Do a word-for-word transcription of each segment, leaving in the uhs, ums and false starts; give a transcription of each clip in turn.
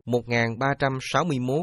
một nghìn ba trăm sáu mươi mốt.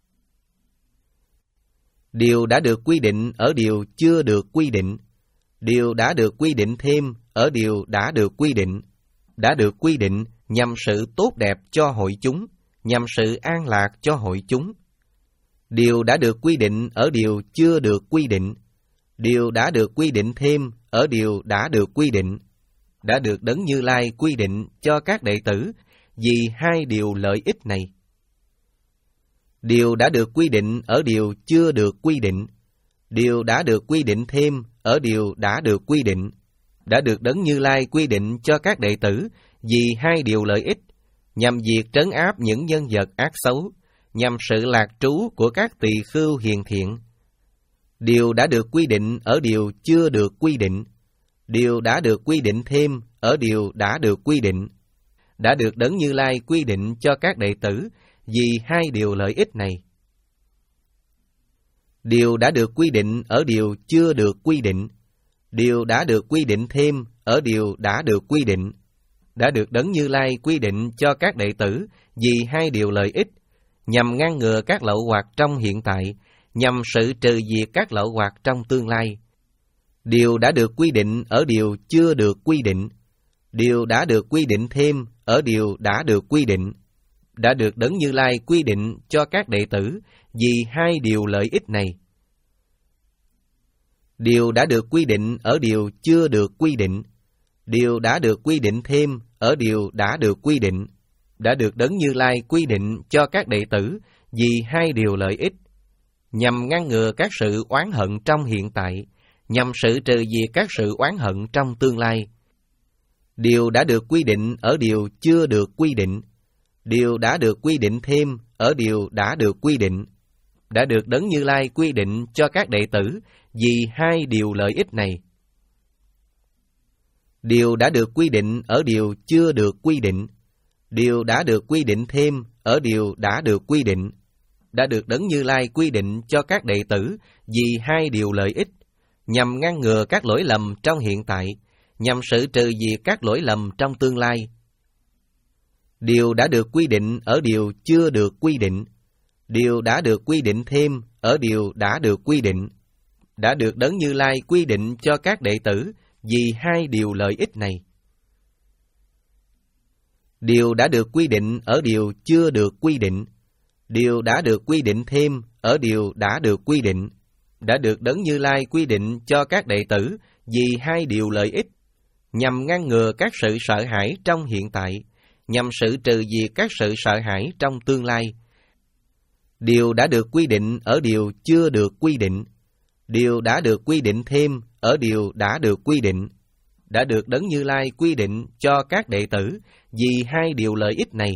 Điều đã được quy định ở điều chưa được quy định. Điều đã được quy định thêm ở điều đã được quy định. Đã được quy định nhằm sự tốt đẹp cho hội chúng, nhằm sự an lạc cho hội chúng. Điều đã được quy định ở điều chưa được quy định. Điều đã được quy định thêm ở điều đã được quy định. Đã được Đấng Như Lai quy định cho các đệ tử vì hai điều lợi ích này. Điều đã được quy định ở điều chưa được quy định. Điều đã được quy định thêm ở điều đã được quy định. Đã được Đấng Như Lai quy định cho các đệ tử vì hai điều lợi ích, nhằm diệt trấn áp những nhân vật ác xấu, nhằm sự lạc trú của các tỳ khưu hiền thiện. Điều đã được quy định ở điều chưa được quy định. Điều đã được quy định thêm ở điều đã được quy định. Đã được Đấng Như Lai quy định cho các đệ tử vì hai điều lợi ích này. Điều đã được quy định ở điều chưa được quy định. Điều đã được quy định thêm ở điều đã được quy định. Đã được Đấng Như Lai quy định cho các đệ tử vì hai điều lợi ích, nhằm ngăn ngừa các lậu hoặc trong hiện tại, nhằm sự trừ diệt các lậu hoặc trong tương lai. Điều đã được quy định ở điều chưa được quy định. Điều đã được quy định thêm ở điều đã được quy định. Đã được Đấng Như Lai quy định cho các đệ tử vì hai điều lợi ích này. Điều đã được quy định ở điều chưa được quy định. Điều đã được quy định thêm ở điều đã được quy định. Đã được Đấng Như Lai quy định cho các đệ tử vì hai điều lợi ích, nhằm ngăn ngừa các sự oán hận trong hiện tại, nhằm sự trừ diệt các sự oán hận trong tương lai. Điều đã được quy định ở điều chưa được quy định. Điều đã được quy định thêm ở điều đã được quy định. Đã được Đấng Như Lai quy định cho các đệ tử vì hai điều lợi ích này. Điều đã được quy định ở điều chưa được quy định. Điều đã được quy định thêm ở điều đã được quy định. Đã được Đấng Như Lai quy định cho các đệ tử vì hai điều lợi ích, nhằm ngăn ngừa các lỗi lầm trong hiện tại, nhằm sự trừ diệt các lỗi lầm trong tương lai. Điều đã được quy định ở điều chưa được quy định. Điều đã được quy định thêm ở điều đã được quy định. Đã được Đấng Như Lai quy định cho các đệ tử vì hai điều lợi ích này. Điều đã được quy định ở điều chưa được quy định. Điều đã được quy định thêm ở điều đã được quy định. Đã được Đấng Như Lai quy định cho các đệ tử vì hai điều lợi ích, nhằm ngăn ngừa các sự sợ hãi trong hiện tại, nhằm sự trừ diệt các sự sợ hãi trong tương lai. Điều đã được quy định ở điều chưa được quy định. Điều đã được quy định thêm ở điều đã được quy định. Đã được Đấng Như Lai quy định cho các đệ tử vì hai điều lợi ích này.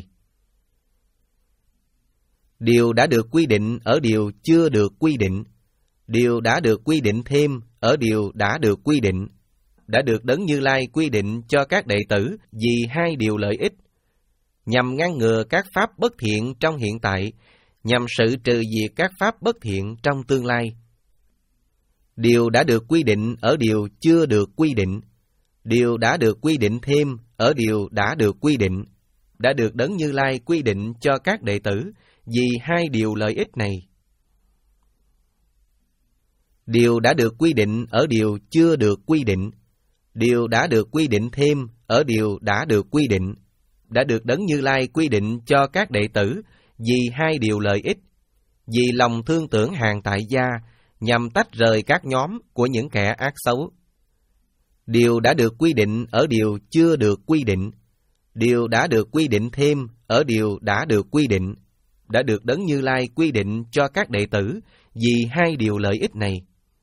Điều đã được quy định ở điều chưa được quy định. Điều đã được quy định thêm ở điều đã được quy định. Đã được Đấng Như Lai quy định cho các đệ tử vì hai điều lợi ích, nhằm ngăn ngừa các pháp bất thiện trong hiện tại, nhằm sự trừ diệt các pháp bất thiện trong tương lai. Điều đã được quy định ở điều chưa được quy định. Điều đã được quy định thêm ở điều đã được quy định. Đã được Đấng Như Lai quy định cho các đệ tử vì hai điều lợi ích này. Điều đã được quy định ở điều chưa được quy định. Điều đã được quy định thêm ở điều đã được quy định. Đã được Đấng Như Lai quy định cho các đệ tử vì hai điều lợi ích, vì lòng thương tưởng hàng tại gia, nhằm tách rời các nhóm của những kẻ ác xấu. Điều đã được quy định ở điều chưa được quy định. Điều đã được quy định thêm ở điều đã được quy định. Đã được Đấng Như Lai quy định cho các đệ tử vì hai điều lợi ích này.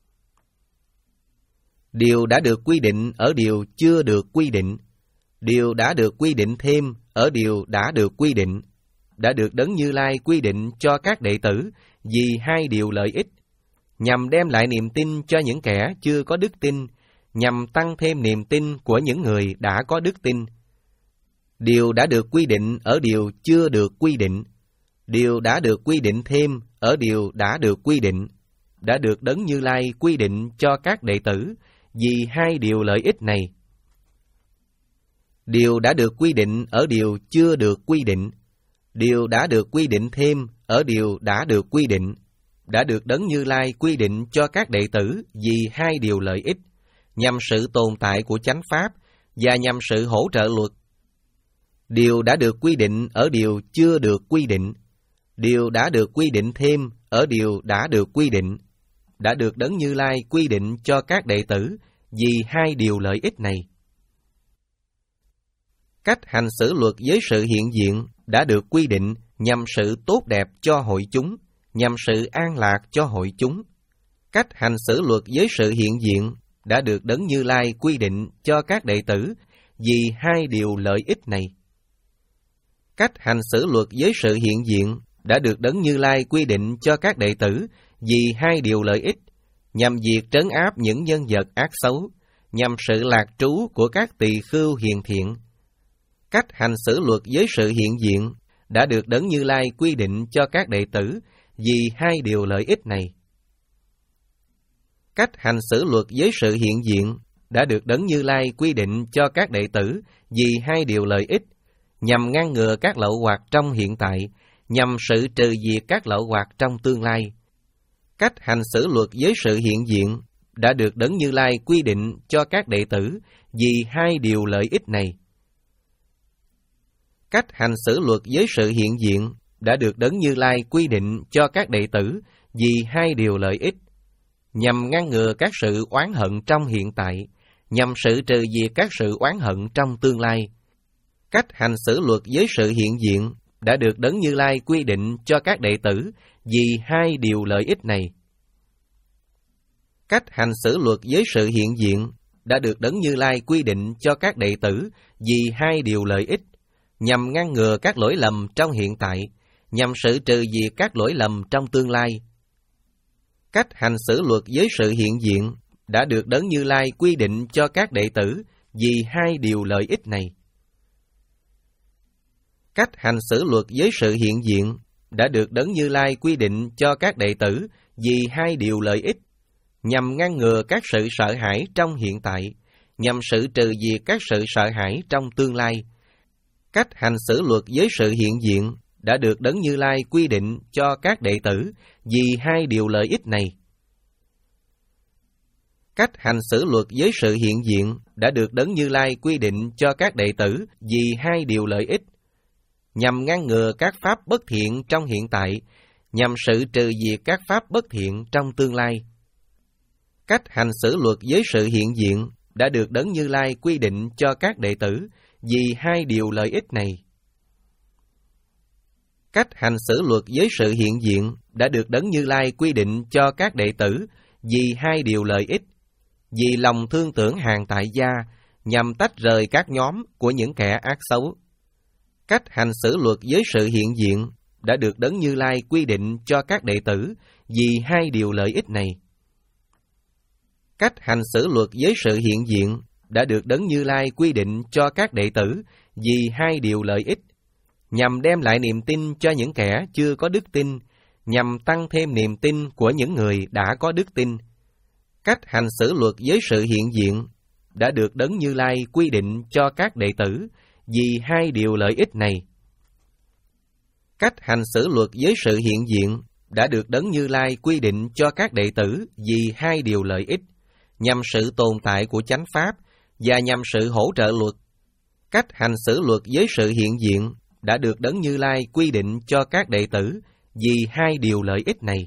Điều đã được quy định ở điều chưa được quy định. Điều đã được quy định thêm ở điều đã được quy định. Đã được Đấng Như Lai quy định cho các đệ tử vì hai điều lợi ích, nhằm đem lại niềm tin cho những kẻ chưa có đức tin, nhằm tăng thêm niềm tin của những người đã có đức tin. Điều đã được quy định ở điều chưa được quy định. Điều đã được quy định thêm ở điều đã được quy định. Đã được Đấng Như Lai quy định cho các đệ tử vì hai điều lợi ích này. Điều đã được quy định ở điều chưa được quy định. Điều đã được quy định thêm ở điều đã được quy định, đã được Đấng Như Lai quy định cho các đệ tử vì hai điều lợi ích, nhằm sự tồn tại của chánh pháp và nhằm sự hỗ trợ luật. Điều đã được quy định ở điều chưa được quy định, điều đã được quy định thêm ở điều đã được quy định, đã được Đấng Như Lai quy định cho các đệ tử vì hai điều lợi ích này. Cách hành xử luật với sự hiện diện đã được quy định nhằm sự tốt đẹp cho hội chúng, nhằm sự an lạc cho hội chúng. Cách hành xử luật với sự hiện diện đã được Đấng Như Lai quy định cho các đệ tử vì hai điều lợi ích này. Cách hành xử luật với sự hiện diện đã được Đấng Như Lai quy định cho các đệ tử vì hai điều lợi ích, nhằm diệt trấn áp những nhân vật ác xấu, nhằm sự lạc trú của các tỳ khưu hiền thiện. Cách hành xử luật với sự hiện diện đã được Đấng Như Lai quy định cho các đệ tử vì hai điều lợi ích này. Cách hành xử luật với sự hiện diện đã được Đấng Như Lai quy định cho các đệ tử vì hai điều lợi ích, nhằm ngăn ngừa các lậu hoặc trong hiện tại, nhằm sự trừ diệt các lậu hoặc trong tương lai. Cách hành xử luật với sự hiện diện đã được Đấng Như Lai quy định cho các đệ tử vì hai điều lợi ích này. Cách hành xử luật với sự hiện diện đã được Đấng Như Lai quy định cho các đệ tử vì hai điều lợi ích, nhằm ngăn ngừa các sự oán hận trong hiện tại, nhằm sự trừ diệt các sự oán hận trong tương lai. Cách hành xử luật với sự hiện diện đã được Đấng Như Lai quy định cho các đệ tử vì hai điều lợi ích này. Cách hành xử luật với sự hiện diện đã được Đấng Như Lai quy định cho các đệ tử vì hai điều lợi ích, nhằm ngăn ngừa các lỗi lầm trong hiện tại, nhằm sự trừ diệt các lỗi lầm trong tương lai. Cách hành xử luật với sự hiện diện đã được Đấng Như Lai quy định cho các đệ tử vì hai điều lợi ích này. Cách hành xử luật với sự hiện diện đã được Đấng Như Lai quy định cho các đệ tử vì hai điều lợi ích, nhằm ngăn ngừa các sự sợ hãi trong hiện tại, nhằm sự trừ diệt các sự sợ hãi trong tương lai. Cách hành xử luật với sự hiện diện đã được Đấng Như Lai quy định cho các đệ tử vì hai điều lợi ích này. Cách hành xử luật với sự hiện diện đã được Đấng Như Lai quy định cho các đệ tử vì hai điều lợi ích, nhằm ngăn ngừa các pháp bất thiện trong hiện tại, nhằm sự trừ diệt các pháp bất thiện trong tương lai. Cách hành xử luật với sự hiện diện đã được Đấng Như Lai quy định cho các đệ tử vì hai điều lợi ích này. Cách hành xử luật với sự hiện diện đã được Đấng Như Lai quy định cho các đệ tử vì hai điều lợi ích, vì lòng thương tưởng hàng tại gia, nhằm tách rời các nhóm của những kẻ ác xấu. Cách hành xử luật với sự hiện diện đã được Đấng Như Lai quy định cho các đệ tử vì hai điều lợi ích này. Cách hành xử luật với sự hiện diện đã được Đấng Như Lai quy định cho các đệ tử vì hai điều lợi ích, nhằm đem lại niềm tin cho những kẻ chưa có đức tin, nhằm tăng thêm niềm tin của những người đã có đức tin. Cách hành xử luật với sự hiện diện đã được Đấng Như Lai quy định cho các đệ tử vì hai điều lợi ích này. Cách hành xử luật với sự hiện diện đã được Đấng Như Lai quy định cho các đệ tử vì hai điều lợi ích, nhằm sự tồn tại của chánh pháp và nhằm sự hỗ trợ luật. Cách hành xử luật với sự hiện diện đã được Đấng Như Lai quy định cho các đệ tử vì hai điều lợi ích này.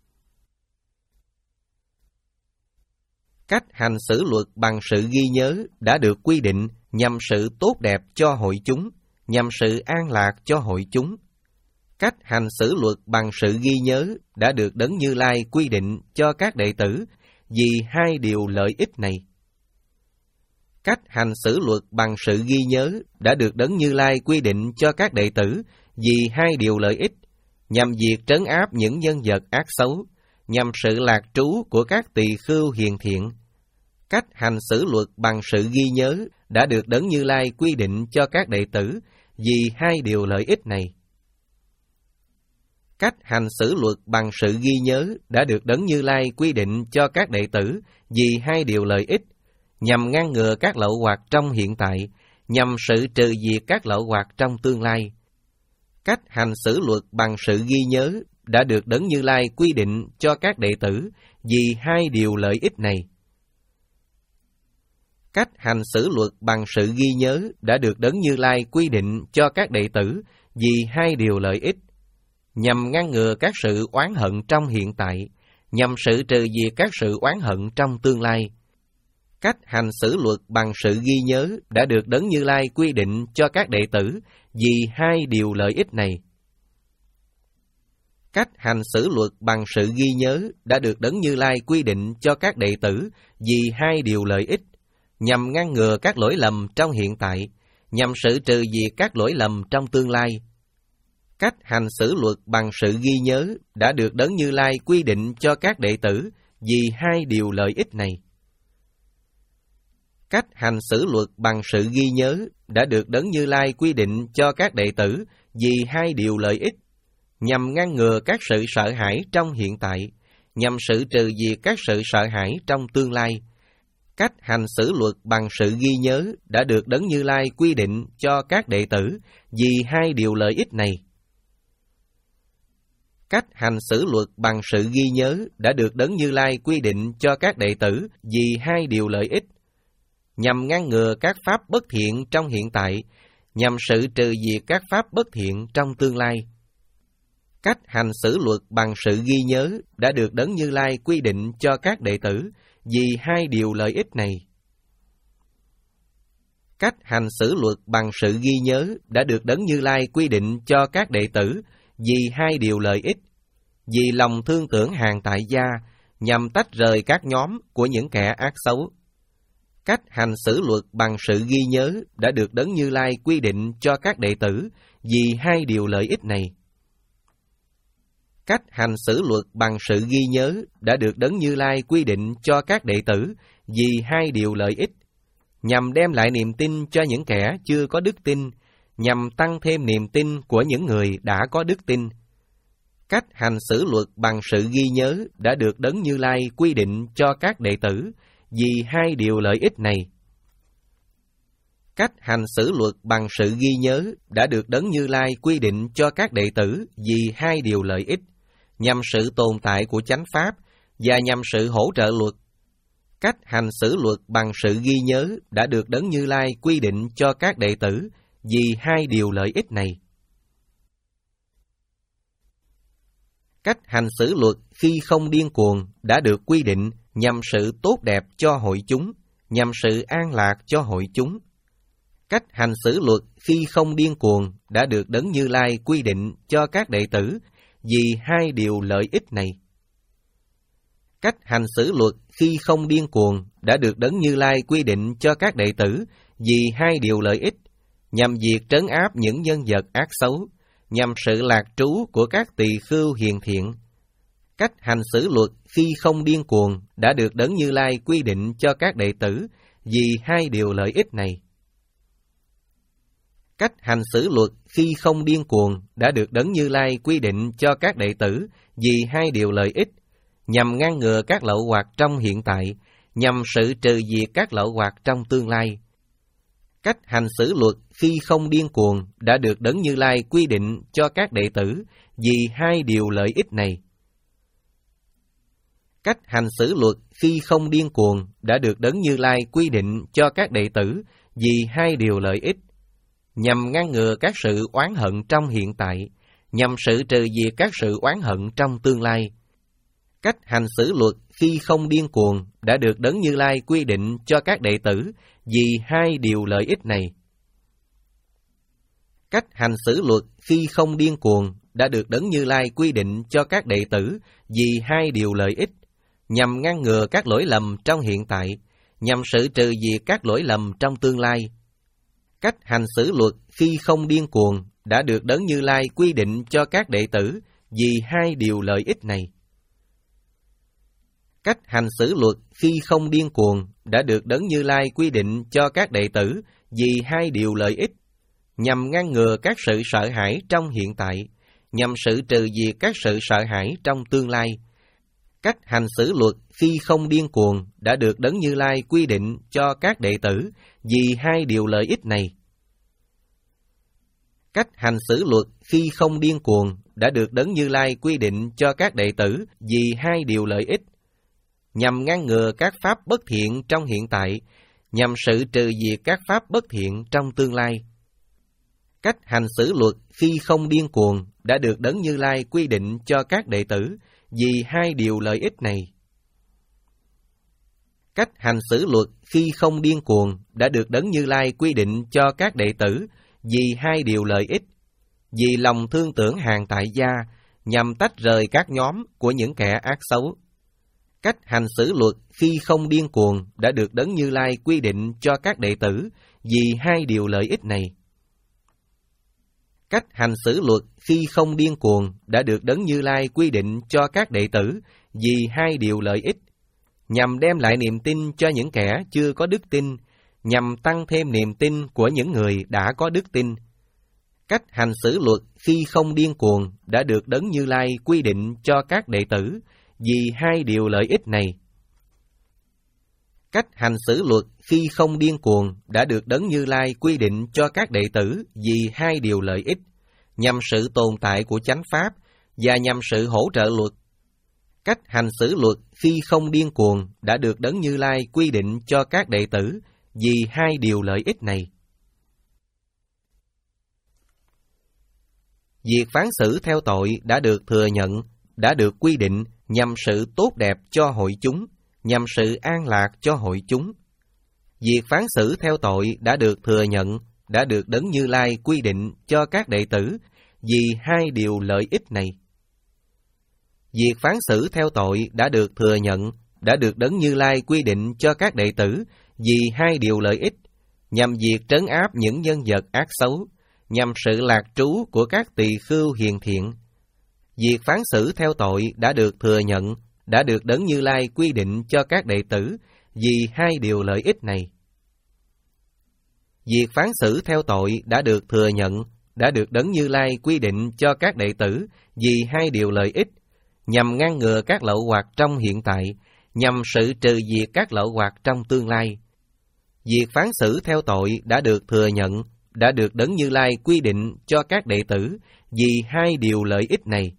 Cách hành xử luật bằng sự ghi nhớ đã được quy định nhằm sự tốt đẹp cho hội chúng, nhằm sự an lạc cho hội chúng. Cách hành xử luật bằng sự ghi nhớ đã được Đấng Như Lai quy định cho các đệ tử vì hai điều lợi ích này. Cách hành xử luật bằng sự ghi nhớ đã được Đấng Như Lai quy định cho các đệ tử vì hai điều lợi ích, nhằm diệt trấn áp những nhân vật ác xấu, nhằm sự lạc trú của các tỳ khưu hiền thiện. Cách hành xử luật bằng sự ghi nhớ đã được Đấng Như Lai quy định cho các đệ tử vì hai điều lợi ích này. Cách hành xử luật bằng sự ghi nhớ đã được Đấng Như Lai quy định cho các đệ tử vì hai điều lợi ích, nhằm ngăn ngừa các lậu hoặc trong hiện tại, nhằm sự trừ diệt các lậu hoặc trong tương lai. Cách hành xử luật bằng sự ghi nhớ đã được Đấng Như Lai quy định cho các đệ tử vì hai điều lợi ích này. Cách hành xử luật bằng sự ghi nhớ đã được Đấng Như Lai quy định cho các đệ tử vì hai điều lợi ích, nhằm ngăn ngừa các sự oán hận trong hiện tại, nhằm sự trừ diệt các sự oán hận trong tương lai. Cách hành xử luật bằng sự ghi nhớ đã được Đấng Như Lai quy định cho các đệ tử vì hai điều lợi ích này. Cách hành xử luật bằng sự ghi nhớ đã được Đấng Như Lai quy định cho các đệ tử vì hai điều lợi ích, nhằm ngăn ngừa các lỗi lầm trong hiện tại, nhằm sự trừ diệt các lỗi lầm trong tương lai. Cách hành xử luật bằng sự ghi nhớ đã được Đấng Như Lai quy định cho các đệ tử vì hai điều lợi ích này. Cách hành xử luật bằng sự ghi nhớ đã được Đấng Như Lai quy định cho các đệ tử vì hai điều lợi ích, nhằm ngăn ngừa các sự sợ hãi trong hiện tại, nhằm sự trừ diệt các sự sợ hãi trong tương lai. Cách hành xử luật bằng sự ghi nhớ đã được Đấng Như Lai quy định cho các đệ tử vì hai điều lợi ích này. Cách hành xử luật bằng sự ghi nhớ đã được Đấng Như Lai quy định cho các đệ tử vì hai điều lợi ích, nhằm ngăn ngừa các pháp bất thiện trong hiện tại, nhằm sự trừ diệt các pháp bất thiện trong tương lai. Cách hành xử luật bằng sự ghi nhớ đã được Đấng Như Lai quy định cho các đệ tử vì hai điều lợi ích này. Cách hành xử luật bằng sự ghi nhớ đã được Đấng Như Lai quy định cho các đệ tử vì hai điều lợi ích, vì lòng thương tưởng hàng tại gia, nhằm tách rời các nhóm của những kẻ ác xấu. Cách hành xử luật bằng sự ghi nhớ đã được Đấng Như Lai quy định cho các đệ tử vì hai điều lợi ích này. Cách hành xử luật bằng sự ghi nhớ đã được Đấng Như Lai quy định cho các đệ tử vì hai điều lợi ích, nhằm đem lại niềm tin cho những kẻ chưa có đức tin, nhằm tăng thêm niềm tin của những người đã có đức tin. Cách hành xử luật bằng sự ghi nhớ đã được Đấng Như Lai quy định cho các đệ tử vì hai điều lợi ích này. Cách hành xử luật bằng sự ghi nhớ đã được Đấng Như Lai quy định cho các đệ tử vì hai điều lợi ích, nhằm sự tồn tại của chánh pháp và nhằm sự hỗ trợ luật. Cách hành xử luật bằng sự ghi nhớ đã được Đấng Như Lai quy định cho các đệ tử vì hai điều lợi ích này. Cách hành xử luật khi không điên cuồng đã được quy định nhằm sự tốt đẹp cho hội chúng, nhằm sự an lạc cho hội chúng. Cách hành xử luật khi không điên cuồng đã được Đấng Như Lai quy định cho các đệ tử vì hai điều lợi ích này. Cách hành xử luật khi không điên cuồng đã được Đấng Như Lai quy định cho các đệ tử vì hai điều lợi ích, nhằm diệt trấn áp những nhân vật ác xấu, nhằm sự lạc trú của các tỳ khưu hiền thiện. Cách hành xử luật khi không điên cuồng đã được Đấng Như Lai quy định cho các đệ tử vì hai điều lợi ích này. Cách hành xử luật khi không điên cuồng đã được Đấng Như Lai quy định cho các đệ tử vì hai điều lợi ích, nhằm ngăn ngừa các lậu hoặc trong hiện tại, nhằm sự trừ diệt các lậu hoặc trong tương lai. Cách hành xử luật khi không điên cuồng đã được Đấng Như Lai quy định cho các đệ tử vì hai điều lợi ích này. Cách hành xử luật khi không điên cuồng đã được Đấng Như Lai quy định cho các đệ tử vì hai điều lợi ích, nhằm ngăn ngừa các sự oán hận trong hiện tại, nhằm sự trừ diệt các sự oán hận trong tương lai. Cách hành xử luật khi không điên cuồng đã được Đấng Như Lai quy định cho các đệ tử vì hai điều lợi ích này. Cách hành xử luật khi không điên cuồng đã được Đấng Như Lai quy định cho các đệ tử vì hai điều lợi ích, nhằm ngăn ngừa các lỗi lầm trong hiện tại, nhằm sự trừ diệt các lỗi lầm trong tương lai. Cách hành xử luật khi không điên cuồng đã được Đấng Như Lai quy định cho các đệ tử vì hai điều lợi ích này. Cách hành xử luật khi không điên cuồng đã được Đấng Như Lai quy định cho các đệ tử vì hai điều lợi ích, nhằm ngăn ngừa các sự sợ hãi trong hiện tại, nhằm sự trừ diệt các sự sợ hãi trong tương lai. Cách hành xử luật khi không điên cuồng đã được Đấng Như Lai quy định cho các đệ tử vì hai điều lợi ích này. Cách hành xử luật khi không điên cuồng đã được Đấng Như Lai quy định cho các đệ tử vì hai điều lợi ích, nhằm ngăn ngừa các pháp bất thiện trong hiện tại, nhằm sự trừ diệt các pháp bất thiện trong tương lai. Cách hành xử luật khi không điên cuồng đã được Đấng Như Lai quy định cho các đệ tử vì hai điều lợi ích này. Cách hành xử luật khi không điên cuồng đã được Đấng Như Lai quy định cho các đệ tử vì hai điều lợi ích, vì lòng thương tưởng hàng tại gia, nhằm tách rời các nhóm của những kẻ ác xấu. Cách hành xử luật khi không điên cuồng đã được Đấng Như Lai quy định cho các đệ tử vì hai điều lợi ích này. Cách hành xử luật khi không điên cuồng đã được Đấng Như Lai quy định cho các đệ tử vì hai điều lợi ích, nhằm đem lại niềm tin cho những kẻ chưa có đức tin, nhằm tăng thêm niềm tin của những người đã có đức tin. Cách hành xử luật khi không điên cuồng đã được Đấng Như Lai quy định cho các đệ tử vì hai điều lợi ích này. Cách hành xử luật khi không điên cuồng đã được Đấng Như Lai quy định cho các đệ tử vì hai điều lợi ích, nhằm sự tồn tại của chánh pháp và nhằm sự hỗ trợ luật. Cách hành xử luật khi không điên cuồng đã được Đấng Như Lai quy định cho các đệ tử vì hai điều lợi ích này. Việc phán xử theo tội đã được thừa nhận, đã được quy định nhằm sự tốt đẹp cho hội chúng, nhằm sự an lạc cho hội chúng. Việc phán xử theo tội đã được thừa nhận, đã được Đấng Như Lai quy định cho các đệ tử vì hai điều lợi ích này. Việc phán xử theo tội đã được thừa nhận, đã được Đấng Như Lai quy định cho các đệ tử vì hai điều lợi ích, nhằm việc trấn áp những nhân vật ác xấu, nhằm sự lạc trú của các tỳ khưu hiền thiện. Việc phán xử theo tội đã được thừa nhận, đã được Đấng Như Lai quy định cho các đệ tử vì hai điều lợi ích này. Việc phán xử theo tội đã được thừa nhận, đã được Đấng Như Lai quy định cho các đệ tử vì hai điều lợi ích, nhằm ngăn ngừa các lậu hoặc trong hiện tại, nhằm sự trừ diệt các lậu hoặc trong tương lai. Việc phán xử theo tội đã được thừa nhận, đã được Đấng Như Lai quy định cho các đệ tử vì hai điều lợi ích này.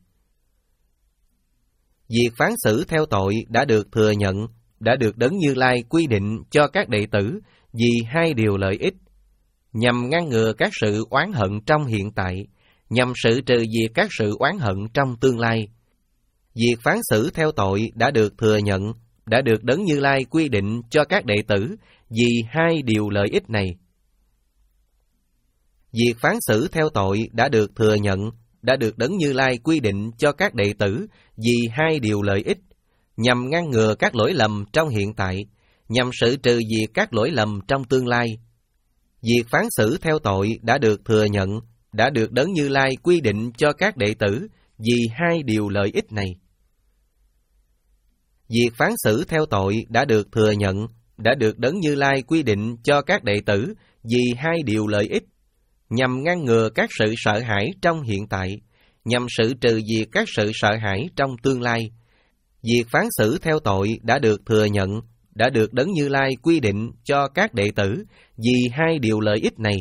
Việc phán xử theo tội đã được thừa nhận, đã được Đấng Như Lai quy định cho các đệ tử vì hai điều lợi ích, nhằm ngăn ngừa các sự oán hận trong hiện tại, nhằm sự trừ diệt các sự oán hận trong tương lai. Việc phán xử theo tội đã được thừa nhận, đã được Đấng Như Lai quy định cho các đệ tử vì hai điều lợi ích này. Việc phán xử theo tội đã được thừa nhận, đã được Đấng Như Lai quy định cho các đệ tử vì hai điều lợi ích, nhằm ngăn ngừa các lỗi lầm trong hiện tại, nhằm sự trừ diệt các lỗi lầm trong tương lai. Việc phán xử theo tội đã được thừa nhận, đã được Đấng Như Lai quy định cho các đệ tử vì hai điều lợi ích này. Việc phán xử theo tội đã được thừa nhận, đã được Đấng Như Lai quy định cho các đệ tử vì hai điều lợi ích, nhằm ngăn ngừa các sự sợ hãi trong hiện tại, nhằm sự trừ diệt các sự sợ hãi trong tương lai. Việc phán xử theo tội đã được thừa nhận, đã được Đấng Như Lai quy định cho các đệ tử vì hai điều lợi ích này.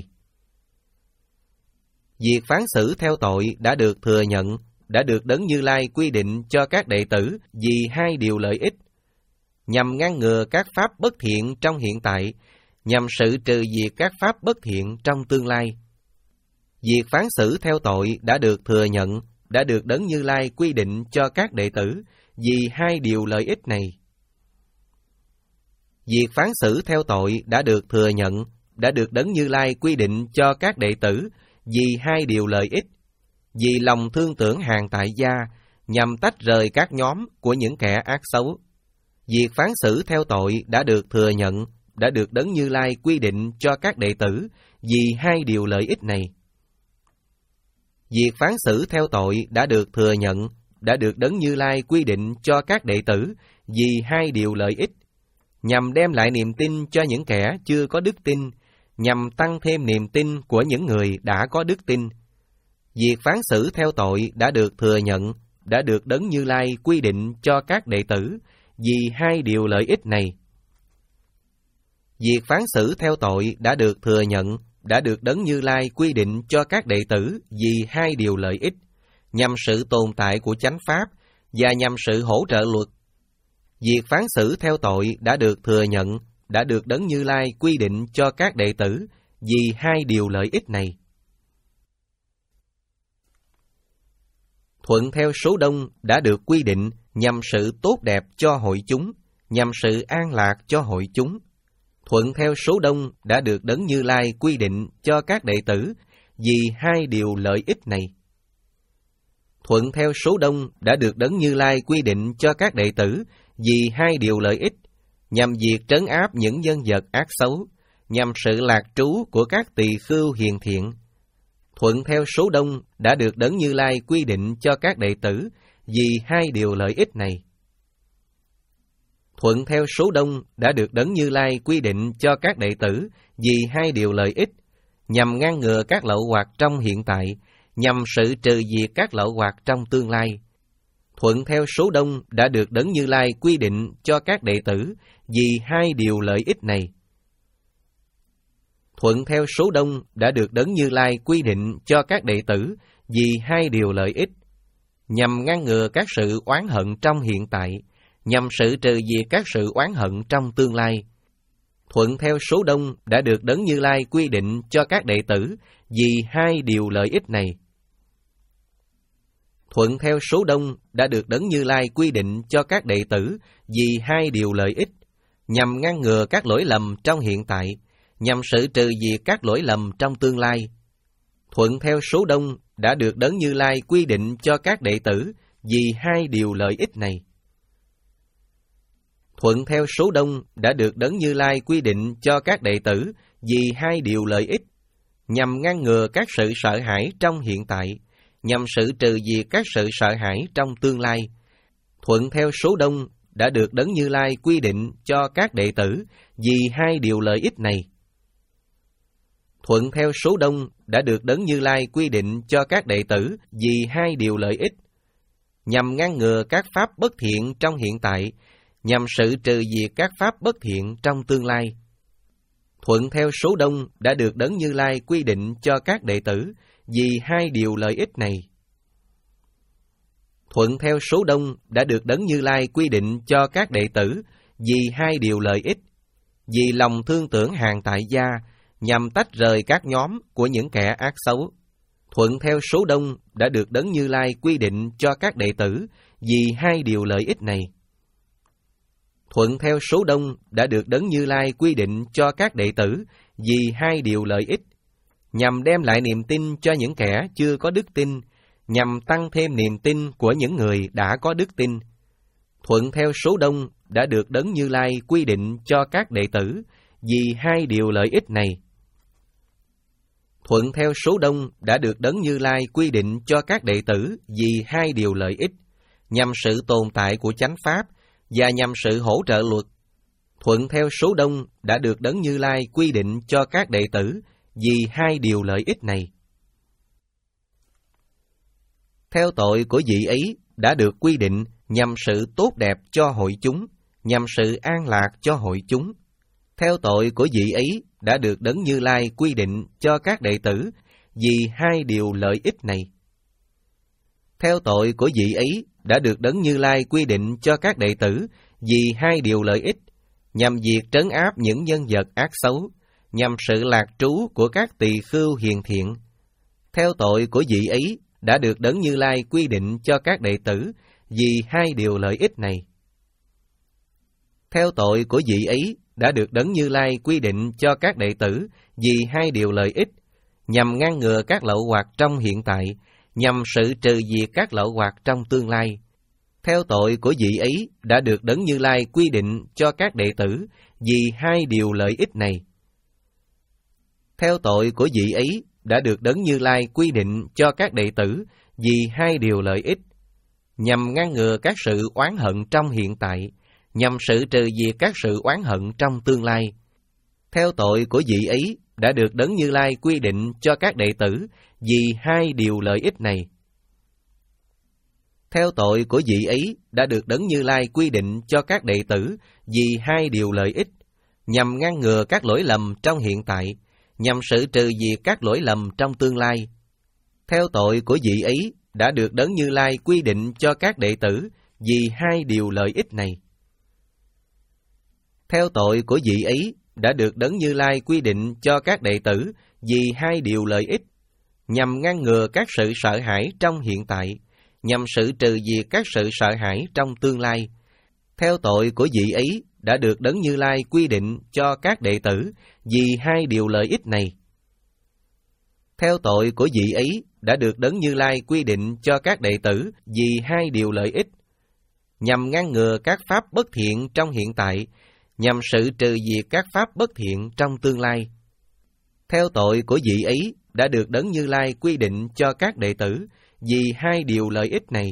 Việc phán xử theo tội đã được thừa nhận, đã được Đấng Như Lai quy định cho các đệ tử vì hai điều lợi ích, nhằm ngăn ngừa các pháp bất thiện trong hiện tại, nhằm sự trừ diệt các pháp bất thiện trong tương lai. Việc phán xử theo tội đã được thừa nhận, đã được Đấng Như Lai quy định cho các đệ tử vì hai điều lợi ích này. Việc phán xử theo tội đã được thừa nhận, đã được Đấng Như Lai quy định cho các đệ tử vì hai điều lợi ích, vì lòng thương tưởng hàng tại gia, nhằm tách rời các nhóm của những kẻ ác xấu. Việc phán xử theo tội đã được thừa nhận, đã được Đấng Như Lai quy định cho các đệ tử vì hai điều lợi ích này. Việc phán xử theo tội đã được thừa nhận, đã được Đấng Như Lai quy định cho các đệ tử vì hai điều lợi ích, nhằm đem lại niềm tin cho những kẻ chưa có đức tin, nhằm tăng thêm niềm tin của những người đã có đức tin. Việc phán xử theo tội đã được thừa nhận, đã được Đấng Như Lai quy định cho các đệ tử vì hai điều lợi ích này. Việc phán xử theo tội đã được thừa nhận, đã được Đấng Như Lai quy định cho các đệ tử vì hai điều lợi ích, nhằm sự tồn tại của chánh pháp và nhằm sự hỗ trợ luật. Việc phán xử theo tội đã được thừa nhận, đã được Đấng Như Lai quy định cho các đệ tử vì hai điều lợi ích này. Thuận theo số đông đã được quy định nhằm sự tốt đẹp cho hội chúng, nhằm sự an lạc cho hội chúng. Thuận theo số đông đã được Đấng Như Lai quy định cho các đệ tử vì hai điều lợi ích này. Thuận theo số đông đã được Đấng Như Lai quy định cho các đệ tử vì hai điều lợi ích, nhằm việc trấn áp những nhân vật ác xấu, nhằm sự lạc trú của các tỳ khưu hiền thiện. Thuận theo số đông đã được Đấng Như Lai quy định cho các đệ tử vì hai điều lợi ích này. Thuận theo số đông đã được Đấng Như Lai quy định cho các đệ tử vì hai điều lợi ích, nhằm ngăn ngừa các lậu hoặc trong hiện tại, nhằm sự trừ diệt các lậu hoặc trong tương lai. Thuận theo số đông đã được Đấng Như Lai quy định cho các đệ tử vì hai điều lợi ích này. Thuận theo số đông đã được Đấng Như Lai quy định cho các đệ tử vì hai điều lợi ích, nhằm ngăn ngừa các sự oán hận trong hiện tại, nhằm sự trừ diệt các sự oán hận trong tương lai. Thuận theo số đông đã được Đấng Như Lai quy định cho các đệ tử vì hai điều lợi ích này. Thuận theo số đông đã được Đấng Như Lai quy định cho các đệ tử vì hai điều lợi ích, nhằm ngăn ngừa các lỗi lầm trong hiện tại, nhằm sự trừ diệt các lỗi lầm trong tương lai. Thuận theo số đông đã được Đấng Như Lai quy định cho các đệ tử vì hai điều lợi ích này. Thuận theo số đông đã được Đấng Như Lai quy định cho các đệ tử vì hai điều lợi ích, nhằm ngăn ngừa các sự sợ hãi trong hiện tại, nhằm sự trừ diệt các sự sợ hãi trong tương lai. Thuận theo số đông đã được Đấng Như Lai quy định cho các đệ tử vì hai điều lợi ích này. Thuận theo số đông đã được Đấng Như Lai quy định cho các đệ tử vì hai điều lợi ích, nhằm ngăn ngừa các pháp bất thiện trong hiện tại, nhằm sự trừ diệt các pháp bất thiện trong tương lai. Thuận theo số đông đã được Đấng Như Lai quy định cho các đệ tử vì hai điều lợi ích này. Thuận theo số đông đã được Đấng Như Lai quy định cho các đệ tử vì hai điều lợi ích, vì lòng thương tưởng hàng tại gia, nhằm tách rời các nhóm của những kẻ ác xấu. Thuận theo số đông đã được Đấng Như Lai quy định cho các đệ tử vì hai điều lợi ích này. Thuận theo số đông đã được Đấng Như Lai quy định cho các đệ tử vì hai điều lợi ích, nhằm đem lại niềm tin cho những kẻ chưa có đức tin, nhằm tăng thêm niềm tin của những người đã có đức tin. Thuận theo số đông đã được Đấng Như Lai quy định cho các đệ tử vì hai điều lợi ích này. Thuận theo số đông đã được Đấng Như Lai quy định cho các đệ tử vì hai điều lợi ích, nhằm sự tồn tại của chánh pháp và nhằm sự hỗ trợ luật. Thuận theo số đông đã được Đấng Như Lai quy định cho các đệ tử vì hai điều lợi ích này. Theo tội của vị ấy đã được quy định nhằm sự tốt đẹp cho hội chúng, nhằm sự an lạc cho hội chúng. Theo tội của vị ấy đã được Đấng Như Lai quy định cho các đệ tử vì hai điều lợi ích này. Theo tội của vị ấy đã được Đấng Như Lai quy định cho các đệ tử vì hai điều lợi ích, nhằm việc trấn áp những nhân vật ác xấu, nhằm sự lạc trú của các tỳ khưu hiền thiện. Theo tội của vị ấy đã được Đấng Như Lai quy định cho các đệ tử vì hai điều lợi ích này. Theo tội của vị ấy đã được Đấng Như Lai quy định cho các đệ tử vì hai điều lợi ích, nhằm ngăn ngừa các lậu hoặc trong hiện tại, nhằm sự trừ diệt các lậu hoặc trong tương lai. Theo tội của vị ấy đã được Đấng Như Lai quy định cho các đệ tử vì hai điều lợi ích này. Theo tội của vị ấy đã được Đấng Như Lai quy định cho các đệ tử vì hai điều lợi ích, nhằm ngăn ngừa các sự oán hận trong hiện tại, nhằm sự trừ diệt các sự oán hận trong tương lai. Theo tội của vị ấy đã được Đấng Như Lai quy định cho các đệ tử vì hai điều lợi ích này. Theo tội của vị ấy đã được Đấng Như Lai quy định cho các đệ tử vì hai điều lợi ích, nhằm ngăn ngừa các lỗi lầm trong hiện tại, nhằm xử trừ diệt các lỗi lầm trong tương lai. Theo tội của vị ấy đã được Đấng Như Lai quy định cho các đệ tử vì hai điều lợi ích này. Theo tội của vị ấy đã được Đấng Như Lai quy định cho các đệ tử vì hai điều lợi ích, nhằm ngăn ngừa các sự sợ hãi trong hiện tại, nhằm xử trừ diệt các sự sợ hãi trong tương lai. Theo tội của vị ấy đã được Đấng Như Lai quy định cho các đệ tử vì hai điều lợi ích này. Theo tội của vị ấy đã được Đấng Như Lai quy định cho các đệ tử vì hai điều lợi ích, nhằm ngăn ngừa các pháp bất thiện trong hiện tại, nhằm xử trừ diệt các pháp bất thiện trong tương lai. Theo tội của vị ấy đã được Đấng Như Lai quy định cho các đệ tử vì hai điều lợi ích này.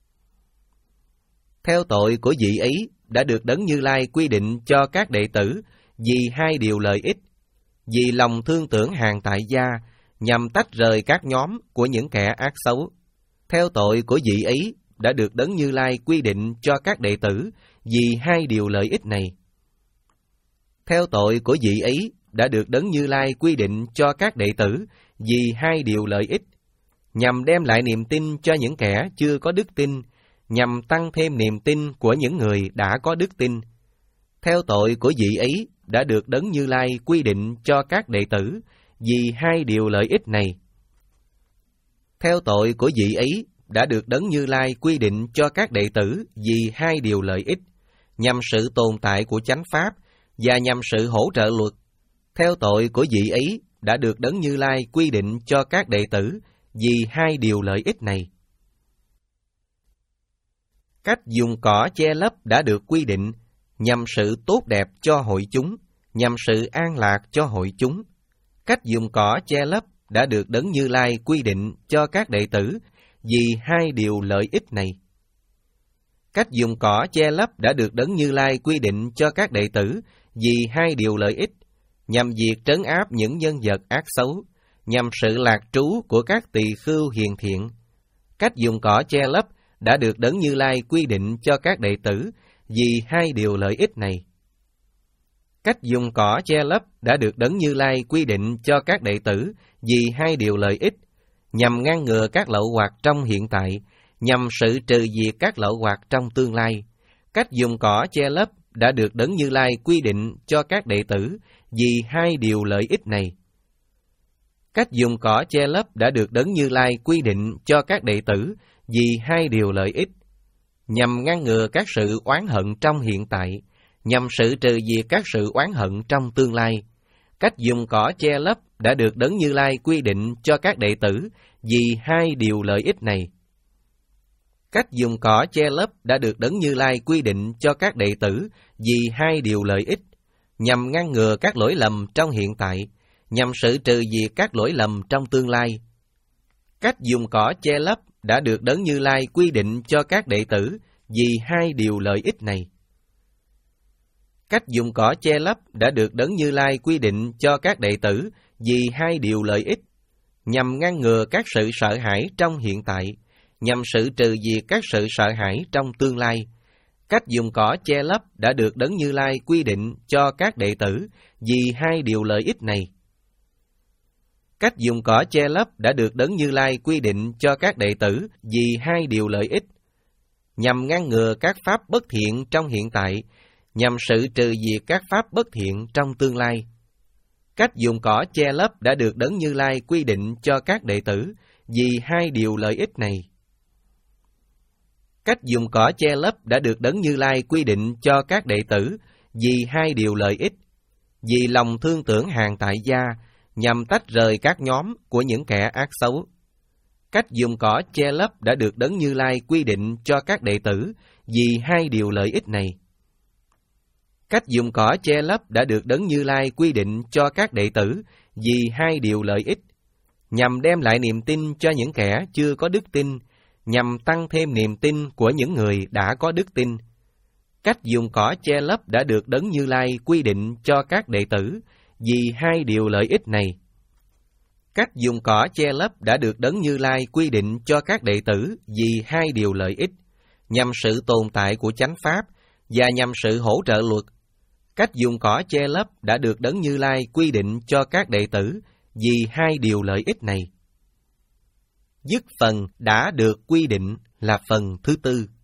Theo tội của vị ấy đã được Đấng Như Lai quy định cho các đệ tử vì hai điều lợi ích, vì lòng thương tưởng hàng tại gia, nhằm tách rời các nhóm của những kẻ ác xấu. Theo tội của vị ấy đã được Đấng Như Lai quy định cho các đệ tử vì hai điều lợi ích này. Theo tội của vị ấy đã được Đấng Như Lai quy định cho các đệ tử vì hai điều lợi ích, nhằm đem lại niềm tin cho những kẻ chưa có đức tin, nhằm tăng thêm niềm tin của những người đã có đức tin. Theo tội của vị ấy đã được Đấng Như Lai quy định cho các đệ tử vì hai điều lợi ích này. Theo tội của vị ấy đã được Đấng Như Lai quy định cho các đệ tử vì hai điều lợi ích, nhằm sự tồn tại của chánh pháp và nhằm sự hỗ trợ luật. Theo tội của vị ấy đã được Đấng Như Lai quy định cho các đệ tử vì hai điều lợi ích này. Cách dùng cỏ che lấp đã được quy định nhằm sự tốt đẹp cho hội chúng, nhằm sự an lạc cho hội chúng. Cách dùng cỏ che lấp đã được Đấng Như Lai quy định cho các đệ tử vì hai điều lợi ích này. Cách dùng cỏ che lấp đã được Đấng Như Lai quy định cho các đệ tử vì hai điều lợi ích, nhằm diệt trấn áp những nhân vật ác xấu, nhằm sự lạc trú của các tỳ khưu hiền thiện. Cách dùng cỏ che lấp đã được Đấng Như Lai quy định cho các đệ tử vì hai điều lợi ích này. Cách dùng cỏ che lấp đã được Đấng Như Lai quy định cho các đệ tử vì hai điều lợi ích, nhằm ngăn ngừa các lậu hoặc trong hiện tại, nhằm sự trừ diệt các lậu hoặc trong tương lai. Cách dùng cỏ che lấp đã được Đấng Như Lai quy định cho các đệ tử vì hai điều lợi ích này. Cách dùng cỏ che lấp đã được Đấng Như Lai quy định cho các đệ tử vì hai điều lợi ích, nhằm ngăn ngừa các sự oán hận trong hiện tại, nhằm sự trừ diệt các sự oán hận trong tương lai. Cách dùng cỏ che lấp đã được Đấng Như Lai quy định cho các đệ tử vì hai điều lợi ích này. Cách dùng cỏ che lấp đã được Đấng Như Lai quy định cho các đệ tử vì hai điều lợi ích, nhằm ngăn ngừa các lỗi lầm trong hiện tại, nhằm sự trừ diệt các lỗi lầm trong tương lai. Cách dùng cỏ che lấp đã được Đấng Như Lai quy định cho các đệ tử vì hai điều lợi ích này. Cách dùng cỏ che lấp đã được Đấng Như Lai quy định cho các đệ tử vì hai điều lợi ích, nhằm ngăn ngừa các sự sợ hãi trong hiện tại, nhằm sự trừ diệt các sự sợ hãi trong tương lai. Cách dùng cỏ che lấp đã được Đấng Như Lai quy định cho các đệ tử vì hai điều lợi ích này. Cách dùng cỏ che lấp đã được Đấng Như Lai quy định cho các đệ tử vì hai điều lợi ích, nhằm ngăn ngừa các pháp bất thiện trong hiện tại, nhằm sự trừ diệt các pháp bất thiện trong tương lai. Cách dùng cỏ che lấp đã được Đấng Như Lai quy định cho các đệ tử vì hai điều lợi ích này. Cách dùng cỏ che lấp đã được Đấng Như Lai quy định cho các đệ tử vì hai điều lợi ích, vì lòng thương tưởng hàng tại gia, nhằm tách rời các nhóm của những kẻ ác xấu. Cách dùng cỏ che lấp đã được Đấng Như Lai quy định cho các đệ tử vì hai điều lợi ích này. Cách dùng cỏ che lấp đã được Đấng Như Lai quy định cho các đệ tử vì hai điều lợi ích, nhằm đem lại niềm tin cho những kẻ chưa có đức tin, nhằm tăng thêm niềm tin của những người đã có đức tin. Cách dùng cỏ che lấp đã được Đấng Như Lai quy định cho các đệ tử vì hai điều lợi ích này. Cách dùng cỏ che lấp đã được Đấng Như Lai quy định cho các đệ tử vì hai điều lợi ích, nhằm sự tồn tại của chánh pháp và nhằm sự hỗ trợ luật. Cách dùng cỏ che lấp đã được Đấng Như Lai quy định cho các đệ tử vì hai điều lợi ích này. Dứt phần đã được quy định là phần thứ tư.